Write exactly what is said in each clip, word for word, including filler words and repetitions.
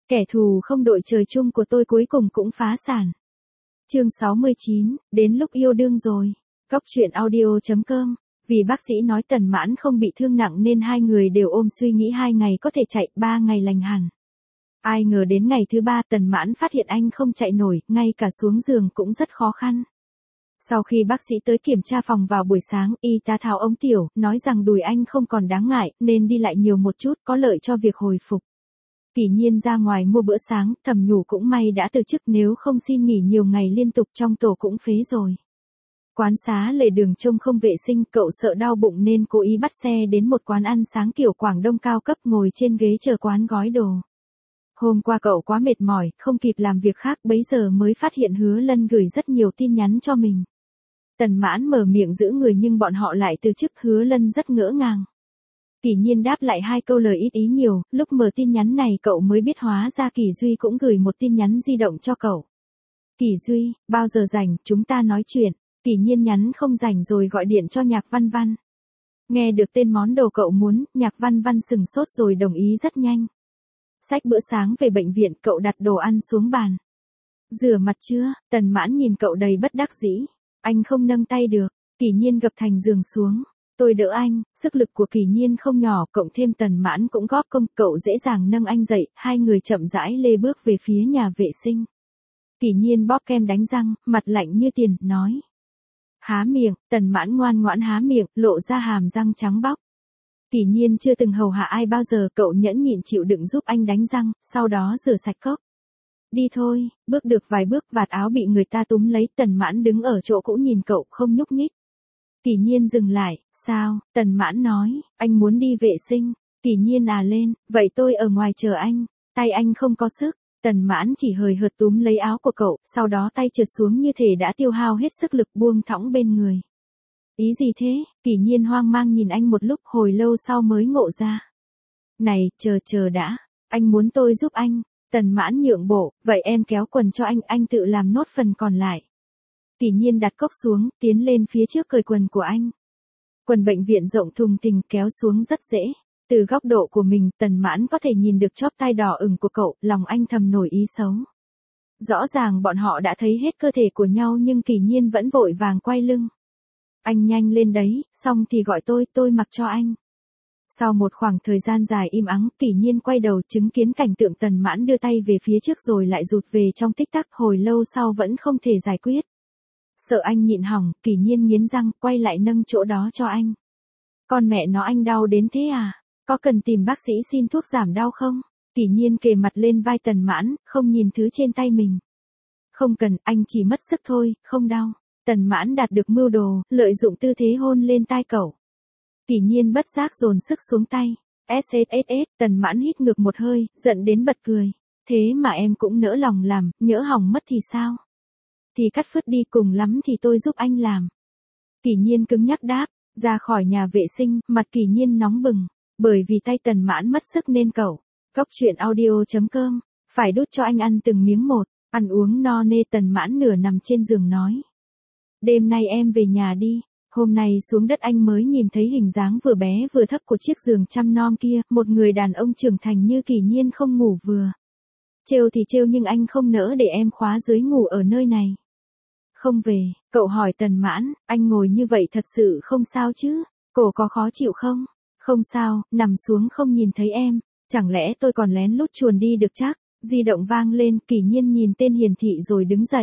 Kẻ thù không đội trời chung của tôi cuối cùng cũng phá sản. Chương sáu mươi chín, đến lúc yêu đương rồi. Góc truyện audio chấm com. Vì bác sĩ nói Tần Mãn không bị thương nặng nên hai người đều ôm suy nghĩ hai ngày có thể chạy, ba ngày lành hẳn. Ai ngờ đến ngày thứ ba Tần Mãn phát hiện anh không chạy nổi, ngay cả xuống giường cũng rất khó khăn. Sau khi bác sĩ tới kiểm tra phòng vào buổi sáng, y tá tháo ống tiểu, nói rằng đùi anh không còn đáng ngại, nên đi lại nhiều một chút có lợi cho việc hồi phục. Kỷ Nhiên ra ngoài mua bữa sáng, thầm nhủ cũng may đã từ chức, nếu không xin nghỉ nhiều ngày liên tục trong tổ cũng phế rồi. Quán xá lề đường trông không vệ sinh, cậu sợ đau bụng nên cố ý bắt xe đến một quán ăn sáng kiểu Quảng Đông cao cấp, ngồi trên ghế chờ quán gói đồ. Hôm qua cậu quá mệt mỏi, không kịp làm việc khác, bấy giờ mới phát hiện Hứa Lân gửi rất nhiều tin nhắn cho mình. Tần Mãn mở miệng giữ người nhưng bọn họ lại từ chức, Hứa Lân rất ngỡ ngàng. Kỷ Nhiên đáp lại hai câu lời ít ý nhiều, lúc mở tin nhắn này cậu mới biết hóa ra Kỷ Duy cũng gửi một tin nhắn di động cho cậu. Kỷ Duy, bao giờ rảnh, chúng ta nói chuyện. Kỷ Nhiên nhắn không rảnh rồi gọi điện cho Nhạc Văn Văn. Nghe được tên món đồ cậu muốn, Nhạc Văn Văn sừng sốt rồi đồng ý rất nhanh. Xách bữa sáng về bệnh viện, cậu đặt đồ ăn xuống bàn. Rửa mặt chưa? Tần Mãn nhìn cậu đầy bất đắc dĩ. Anh không nâng tay được. Kỷ Nhiên gập thành giường xuống. Tôi đỡ anh, sức lực của Kỷ Nhiên không nhỏ, cộng thêm Tần Mãn cũng góp công, cậu dễ dàng nâng anh dậy, hai người chậm rãi lê bước về phía nhà vệ sinh. Kỷ Nhiên bóp kem đánh răng, mặt lạnh như tiền, nói. Há miệng, Tần Mãn ngoan ngoãn há miệng, lộ ra hàm răng trắng bóc. Kỷ Nhiên chưa từng hầu hạ ai bao giờ, cậu nhẫn nhịn chịu đựng giúp anh đánh răng, sau đó rửa sạch cốc. Đi thôi, bước được vài bước vạt áo bị người ta túm lấy, Tần Mãn đứng ở chỗ cũ nhìn cậu không nhúc nhích. Kỷ Nhiên dừng lại, sao? Tần Mãn nói, anh muốn đi vệ sinh. Kỷ Nhiên à lên, vậy tôi ở ngoài chờ anh. Tay anh không có sức. Tần Mãn chỉ hời hợt túm lấy áo của cậu, sau đó tay trượt xuống như thể đã tiêu hao hết sức lực, buông thõng bên người. Ý gì thế? Kỷ Nhiên hoang mang nhìn anh một lúc, hồi lâu sau mới ngộ ra. Này, chờ chờ đã, anh muốn tôi giúp anh. Tần Mãn nhượng bộ, vậy em kéo quần cho anh, anh tự làm nốt phần còn lại. Kỷ Nhiên đặt cốc xuống, tiến lên phía trước cởi quần của anh. Quần bệnh viện rộng thùng thình, kéo xuống rất dễ. Từ góc độ của mình, Tần Mãn có thể nhìn được chóp tai đỏ ửng của cậu, lòng anh thầm nổi ý xấu. Rõ ràng bọn họ đã thấy hết cơ thể của nhau nhưng Kỷ Nhiên vẫn vội vàng quay lưng. Anh nhanh lên đấy, xong thì gọi tôi, tôi mặc cho anh. Sau một khoảng thời gian dài im ắng, Kỷ Nhiên quay đầu chứng kiến cảnh tượng Tần Mãn đưa tay về phía trước rồi lại rụt về trong tích tắc, hồi lâu sau vẫn không thể giải quyết. Sợ anh nhịn hỏng, Kỷ Nhiên nghiến răng, quay lại nâng chỗ đó cho anh. Con mẹ nó, anh đau đến thế à? Có cần tìm bác sĩ xin thuốc giảm đau không? Kỷ Nhiên kề mặt lên vai Tần Mãn, không nhìn thứ trên tay mình. Không cần, anh chỉ mất sức thôi, không đau. Tần Mãn đạt được mưu đồ, lợi dụng tư thế hôn lên tai cậu. Kỷ Nhiên bất giác dồn sức xuống tay. ét ét ét ét, Tần Mãn hít ngược một hơi, giận đến bật cười. Thế mà em cũng nỡ lòng làm, nhỡ hỏng mất thì sao? Thì cắt phứt đi, cùng lắm thì tôi giúp anh làm. Kỷ Nhiên cứng nhắc đáp, ra khỏi nhà vệ sinh, mặt Kỷ Nhiên nóng bừng. Bởi vì tay Tần Mãn mất sức nên cậu. Góc truyện audio chấm com. Phải đút cho anh ăn từng miếng một. Ăn uống no nê, Tần Mãn nửa nằm trên giường nói. Đêm nay em về nhà đi. Hôm nay xuống đất anh mới nhìn thấy hình dáng vừa bé vừa thấp của chiếc giường chăm nom kia. Một người đàn ông trưởng thành như Kỷ Nhiên không ngủ vừa. Trêu thì trêu nhưng anh không nỡ để em khóa dưới ngủ ở nơi này. Không về, cậu hỏi Tần Mãn, anh ngồi như vậy thật sự không sao chứ? Cổ có khó chịu không? Không sao, nằm xuống không nhìn thấy em. Chẳng lẽ tôi còn lén lút chuồn đi được chắc? Di động vang lên, Kỷ Nhiên nhìn tên hiển thị rồi đứng dậy.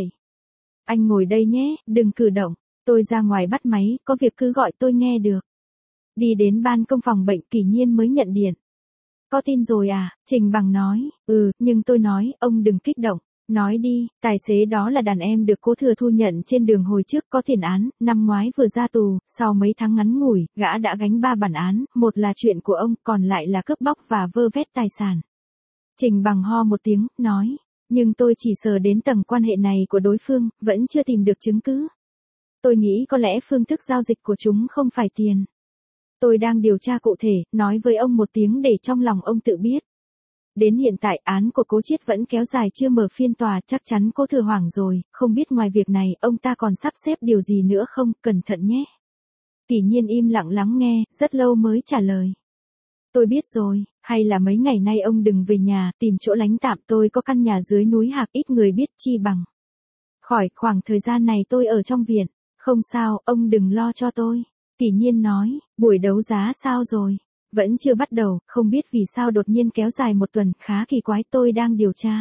Anh ngồi đây nhé, đừng cử động. Tôi ra ngoài bắt máy, có việc cứ gọi tôi nghe được. Đi đến ban công phòng bệnh, Kỷ Nhiên mới nhận điện. Có tin rồi à? Trình Bằng nói, ừ, nhưng tôi nói, ông đừng kích động. Nói đi, tài xế đó là đàn em được Cố Thừa Thu nhận trên đường hồi trước, có tiền án, năm ngoái vừa ra tù, sau mấy tháng ngắn ngủi, gã đã gánh ba bản án, một là chuyện của ông, còn lại là cướp bóc và vơ vét tài sản. Trình Bằng ho một tiếng, nói, nhưng tôi chỉ sờ đến tầng quan hệ này của đối phương, vẫn chưa tìm được chứng cứ. Tôi nghĩ có lẽ phương thức giao dịch của chúng không phải tiền. Tôi đang điều tra cụ thể, nói với ông một tiếng để trong lòng ông tự biết. Đến hiện tại án của Cố Chiết vẫn kéo dài chưa mở phiên tòa, chắc chắn Cố Thừa hoảng rồi, không biết ngoài việc này ông ta còn sắp xếp điều gì nữa không, cẩn thận nhé. Kỷ Nhiên im lặng lắng nghe, rất lâu mới trả lời. Tôi biết rồi, hay là mấy ngày nay ông đừng về nhà, tìm chỗ lánh tạm, tôi có căn nhà dưới núi Hạc, ít người biết chi bằng. Khỏi, khoảng thời gian này tôi ở trong viện. Không sao, ông đừng lo cho tôi. Kỷ Nhiên nói, buổi đấu giá sao rồi? Vẫn chưa bắt đầu, không biết vì sao đột nhiên kéo dài một tuần, khá kỳ quái, tôi đang điều tra.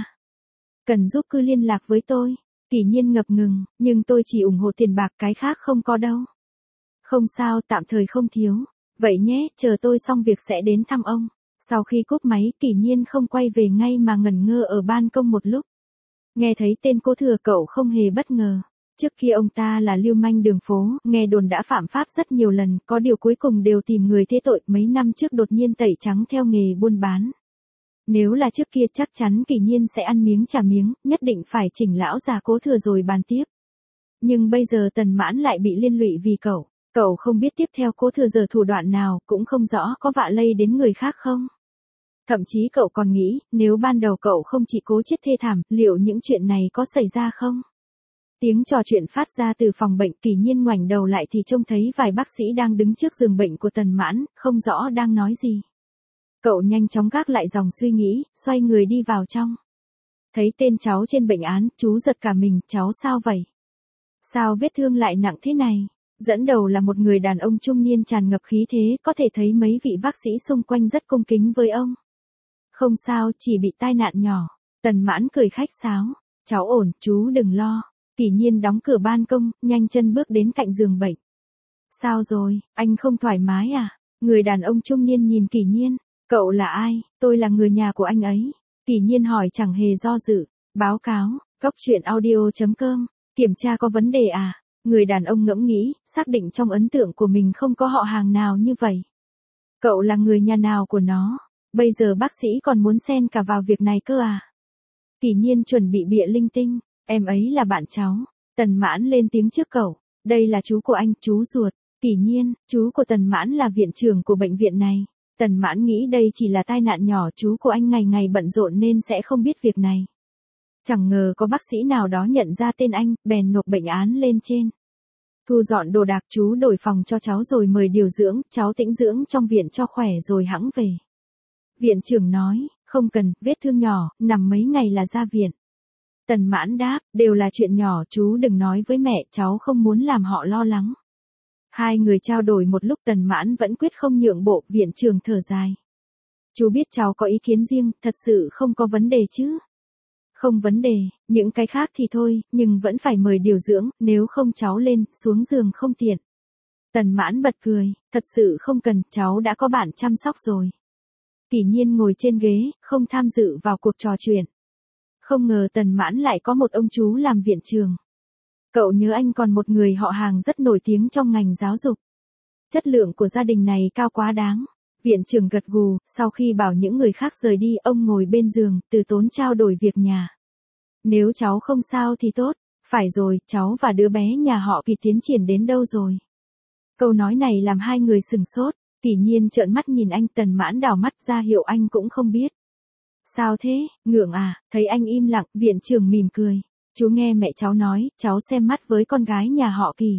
Cần giúp cứ liên lạc với tôi. Kỷ Nhiên ngập ngừng, nhưng tôi chỉ ủng hộ tiền bạc, cái khác không có đâu. Không sao, tạm thời không thiếu. Vậy nhé, chờ tôi xong việc sẽ đến thăm ông. Sau khi cúp máy, Kỷ Nhiên không quay về ngay mà ngẩn ngơ ở ban công một lúc. Nghe thấy tên Cố Thừa, cậu không hề bất ngờ. Trước kia ông ta là lưu manh đường phố, nghe đồn đã phạm pháp rất nhiều lần, có điều cuối cùng đều tìm người thế tội, mấy năm trước đột nhiên tẩy trắng theo nghề buôn bán. Nếu là trước kia chắc chắn Kỷ Nhiên sẽ ăn miếng trả miếng, nhất định phải chỉnh lão già Cố Thừa rồi bàn tiếp. Nhưng bây giờ Tần Mãn lại bị liên lụy vì cậu. Cậu không biết tiếp theo Cố Thừa giờ thủ đoạn nào, cũng không rõ có vạ lây đến người khác không. Thậm chí cậu còn nghĩ, nếu ban đầu cậu không chỉ cố chết thê thảm, liệu những chuyện này có xảy ra không? Tiếng trò chuyện phát ra từ phòng bệnh, Kỷ Nhiên ngoảnh đầu lại thì trông thấy vài bác sĩ đang đứng trước giường bệnh của Tần Mãn, không rõ đang nói gì. Cậu nhanh chóng gác lại dòng suy nghĩ, xoay người đi vào trong. Thấy tên cháu trên bệnh án, chú giật cả mình, cháu sao vậy? Sao vết thương lại nặng thế này? Dẫn đầu là một người đàn ông trung niên tràn ngập khí thế, có thể thấy mấy vị bác sĩ xung quanh rất cung kính với ông. Không sao, chỉ bị tai nạn nhỏ. Tần Mãn cười khách sáo. Cháu ổn, chú đừng lo. Kỷ Nhiên đóng cửa ban công, nhanh chân bước đến cạnh giường bệnh. Sao rồi, anh không thoải mái à? Người đàn ông trung niên nhìn Kỷ Nhiên. Cậu là ai? Tôi là người nhà của anh ấy. Kỷ Nhiên hỏi chẳng hề do dự. Báo cáo, cốc truyện audio chấm com. Kiểm tra có vấn đề à? Người đàn ông ngẫm nghĩ, xác định trong ấn tượng của mình không có họ hàng nào như vậy. Cậu là người nhà nào của nó? Bây giờ bác sĩ còn muốn xen cả vào việc này cơ à? Kỷ Nhiên chuẩn bị bịa linh tinh. Em ấy là bạn cháu. Tần Mãn lên tiếng trước cậu. Đây là chú của anh, chú ruột. Kỷ Nhiên, chú của Tần Mãn là viện trưởng của bệnh viện này. Tần Mãn nghĩ đây chỉ là tai nạn nhỏ, chú của anh ngày ngày bận rộn nên sẽ không biết việc này. Chẳng ngờ có bác sĩ nào đó nhận ra tên anh, bèn nộp bệnh án lên trên. Thu dọn đồ đạc, chú đổi phòng cho cháu rồi mời điều dưỡng, cháu tĩnh dưỡng trong viện cho khỏe rồi hẵng về. Viện trưởng nói, không cần, vết thương nhỏ, nằm mấy ngày là ra viện. Tần Mãn đáp, đều là chuyện nhỏ, chú đừng nói với mẹ, cháu không muốn làm họ lo lắng. Hai người trao đổi một lúc, Tần Mãn vẫn quyết không nhượng bộ, viện trưởng thở dài. Chú biết cháu có ý kiến riêng, thật sự không có vấn đề chứ? Không vấn đề, những cái khác thì thôi, nhưng vẫn phải mời điều dưỡng, nếu không cháu lên, xuống giường không tiện. Tần Mãn bật cười, thật sự không cần, cháu đã có bạn chăm sóc rồi. Kỷ Nhiên ngồi trên ghế, không tham dự vào cuộc trò chuyện. Không ngờ Tần Mãn lại có một ông chú làm viện trưởng. Cậu nhớ anh còn một người họ hàng rất nổi tiếng trong ngành giáo dục. Chất lượng của gia đình này cao quá đáng. Viện trưởng gật gù, sau khi bảo những người khác rời đi, ông ngồi bên giường, từ tốn trao đổi việc nhà. Nếu cháu không sao thì tốt. Phải rồi, cháu và đứa bé nhà họ Kỳ tiến triển đến đâu rồi? Câu nói này làm hai người sừng sốt. Kỷ Nhiên trợn mắt nhìn anh, Tần Mãn đảo mắt ra hiệu anh cũng không biết. Sao thế, ngượng à? Thấy anh im lặng, viện trưởng mỉm cười. Chú nghe mẹ cháu nói, cháu xem mắt với con gái nhà họ Kỳ.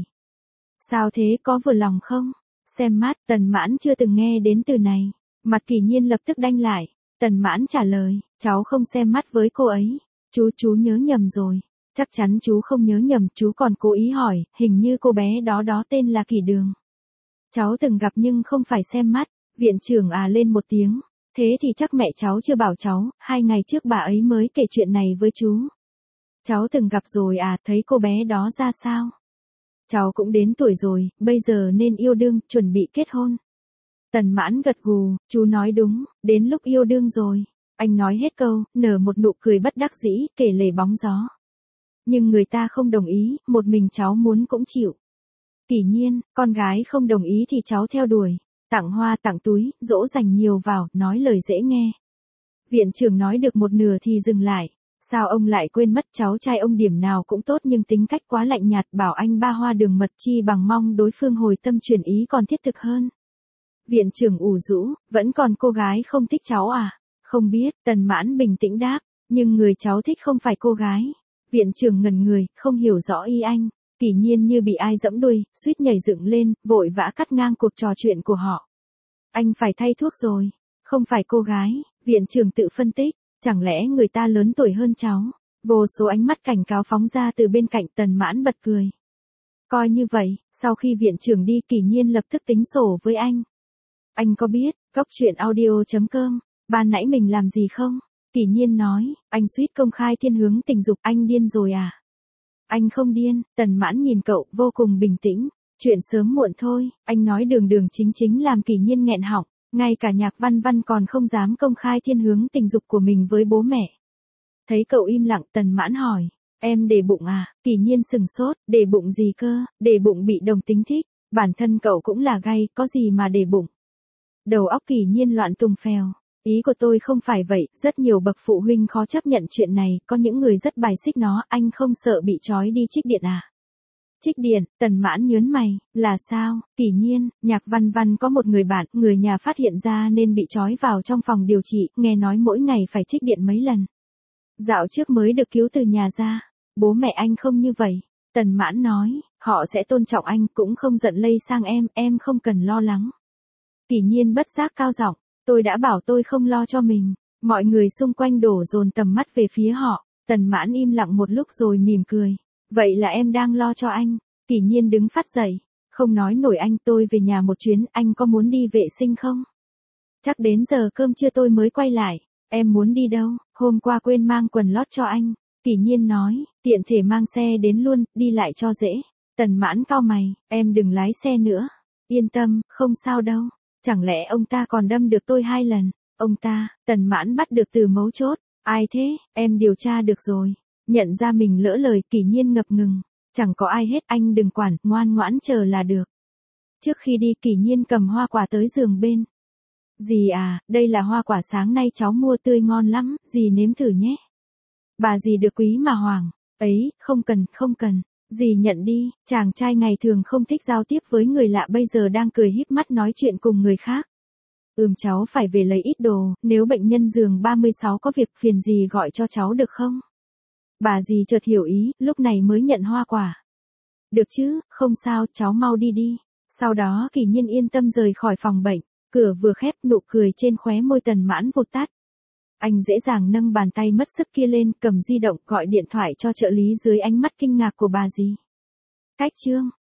Sao thế, có vừa lòng không? Xem mắt, Tần Mãn chưa từng nghe đến từ này. Mặt Kỷ Nhiên lập tức đanh lại. Tần Mãn trả lời, cháu không xem mắt với cô ấy. Chú, chú nhớ nhầm rồi. Chắc chắn chú không nhớ nhầm, chú còn cố ý hỏi, hình như cô bé đó đó tên là Kỷ Đường. Cháu từng gặp nhưng không phải xem mắt. Viện trưởng à lên một tiếng. Thế thì chắc mẹ cháu chưa bảo cháu, hai ngày trước bà ấy mới kể chuyện này với chú. Cháu từng gặp rồi à, thấy cô bé đó ra sao? Cháu cũng đến tuổi rồi, bây giờ nên yêu đương, chuẩn bị kết hôn. Tần Mãn gật gù, chú nói đúng, đến lúc yêu đương rồi. Anh nói hết câu, nở một nụ cười bất đắc dĩ, kể lể bóng gió. Nhưng người ta không đồng ý, một mình cháu muốn cũng chịu. Kỷ Nhiên, con gái không đồng ý thì cháu theo đuổi. Tặng hoa tặng túi, dỗ dành nhiều vào, nói lời dễ nghe. Viện trưởng nói được một nửa thì dừng lại. Sao ông lại quên mất, cháu trai ông điểm nào cũng tốt nhưng tính cách quá lạnh nhạt, bảo anh ba hoa đường mật, chi bằng mong đối phương hồi tâm chuyển ý còn thiết thực hơn. Viện trưởng ủ rũ, vẫn còn cô gái không thích cháu à? Không biết, Tần Mãn bình tĩnh đáp, nhưng người cháu thích không phải cô gái. Viện trưởng ngẩn người, không hiểu rõ ý anh. Kỷ Nhiên như bị ai giẫm đuôi, suýt nhảy dựng lên, vội vã cắt ngang cuộc trò chuyện của họ. Anh phải thay thuốc rồi. Không phải cô gái, viện trưởng tự phân tích, chẳng lẽ người ta lớn tuổi hơn cháu? Vô số ánh mắt cảnh cáo phóng ra từ bên cạnh. Tần Mãn bật cười. Coi như vậy, sau khi viện trưởng đi Kỷ Nhiên lập tức tính sổ với anh. Anh có biết, Cốc truyện audio chấm com, ban nãy mình làm gì không? Kỷ Nhiên nói, anh suýt công khai thiên hướng tình dục, anh điên rồi à? Anh không điên. Tần Mãn nhìn cậu vô cùng bình tĩnh. Chuyện sớm muộn thôi, anh nói đường đường chính chính làm Kỷ Nhiên nghẹn họng, ngay cả Nhạc Văn Văn còn không dám công khai thiên hướng tình dục của mình với bố mẹ. Thấy cậu im lặng, Tần Mãn hỏi, em để bụng à? Kỷ Nhiên sừng sốt, để bụng gì cơ? Để bụng bị đồng tính thích, bản thân cậu cũng là gay, có gì mà để bụng? Đầu óc Kỷ Nhiên loạn tùng phèo. Ý của tôi không phải vậy, rất nhiều bậc phụ huynh khó chấp nhận chuyện này, có những người rất bài xích nó, anh không sợ bị trói đi trích điện à? Trích điện. Tần Mãn nhớn mày, là sao? Kỷ Nhiên, Nhạc Văn Văn có một người bạn, người nhà phát hiện ra nên bị trói vào trong phòng điều trị, nghe nói mỗi ngày phải trích điện mấy lần. Dạo trước mới được cứu từ nhà ra. Bố mẹ anh không như vậy. Tần Mãn nói, họ sẽ tôn trọng anh, cũng không giận lây sang em, em không cần lo lắng. Kỷ Nhiên bất giác cao giọng, tôi đã bảo tôi không lo cho mình. Mọi người xung quanh đổ dồn tầm mắt về phía họ. Tần Mãn im lặng một lúc rồi mỉm cười. Vậy là em đang lo cho anh. Kỷ Nhiên đứng phát dậy. Không nói nổi anh, tôi về nhà một chuyến, anh có muốn đi vệ sinh không? Chắc đến giờ cơm trưa tôi mới quay lại. Em muốn đi đâu? Hôm qua quên mang quần lót cho anh. Kỷ Nhiên nói, tiện thể mang xe đến luôn, đi lại cho dễ. Tần Mãn cau mày, em đừng lái xe nữa. Yên tâm, không sao đâu. Chẳng lẽ ông ta còn đâm được tôi hai lần? Ông ta. Tần Mãn bắt được từ mấu chốt. Ai thế? Em điều tra được rồi. Nhận ra mình lỡ lời, Kỷ Nhiên ngập ngừng. Chẳng có ai hết, anh đừng quản, ngoan ngoãn chờ là được. Trước khi đi, Kỷ Nhiên cầm hoa quả tới giường bên. Dì à, đây là hoa quả sáng nay cháu mua, tươi ngon lắm, dì nếm thử nhé. Bà dì được quý mà hoàng. Ấy, không cần, không cần. Dì nhận đi. Chàng trai ngày thường không thích giao tiếp với người lạ bây giờ đang cười híp mắt nói chuyện cùng người khác. Ừm, cháu phải về lấy ít đồ, nếu bệnh nhân giường ba mươi sáu có việc phiền dì gọi cho cháu được không? Bà dì chợt hiểu ý, lúc này mới nhận hoa quả. Được chứ, không sao, cháu mau đi đi. Sau đó Kỷ Nhiên yên tâm rời khỏi phòng bệnh. Cửa vừa khép, nụ cười trên khóe môi Tần Mãn vụt tắt. Anh dễ dàng nâng bàn tay mất sức kia lên, cầm di động gọi điện thoại cho trợ lý dưới ánh mắt kinh ngạc của bà dì. Cách chương